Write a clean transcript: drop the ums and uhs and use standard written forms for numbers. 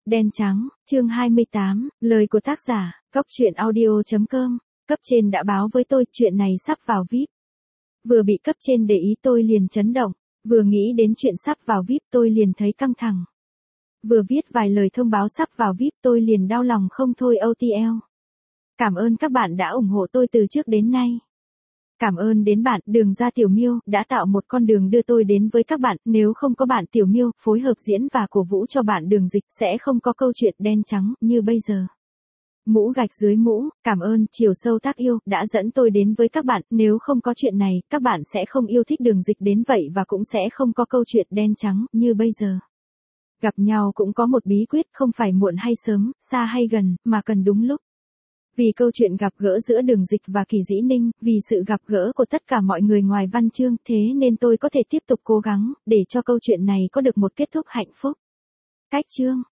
Đen trắng, chương 28, lời của tác giả, coctruyện.audio.com. Cấp trên đã báo với tôi chuyện này sắp vào VIP. Vừa bị cấp trên để ý tôi liền chấn động, vừa nghĩ đến chuyện sắp vào VIP tôi liền thấy căng thẳng. Vừa viết vài lời thông báo sắp vào VIP tôi liền đau lòng không thôi OTL. Cảm ơn các bạn đã ủng hộ tôi từ trước đến nay. Cảm ơn đến bạn, Đường Ra Tiểu Miêu, đã tạo một con đường đưa tôi đến với các bạn, nếu không có bạn Tiểu Miêu, phối hợp diễn và cổ vũ cho bạn Đường Dịch, sẽ không có câu chuyện đen trắng như bây giờ. Mũ gạch dưới mũ, cảm ơn, chiều sâu tác yêu, đã dẫn tôi đến với các bạn, nếu không có chuyện này, các bạn sẽ không yêu thích Đường Dịch đến vậy và cũng sẽ không có câu chuyện đen trắng như bây giờ. Gặp nhau cũng có một bí quyết, không phải muộn hay sớm, xa hay gần, mà cần đúng lúc. Vì câu chuyện gặp gỡ giữa Đường Dịch và Kỳ Dĩ Ninh, vì sự gặp gỡ của tất cả mọi người ngoài văn chương, thế nên tôi có thể tiếp tục cố gắng, để cho câu chuyện này có được một kết thúc hạnh phúc. Cách chương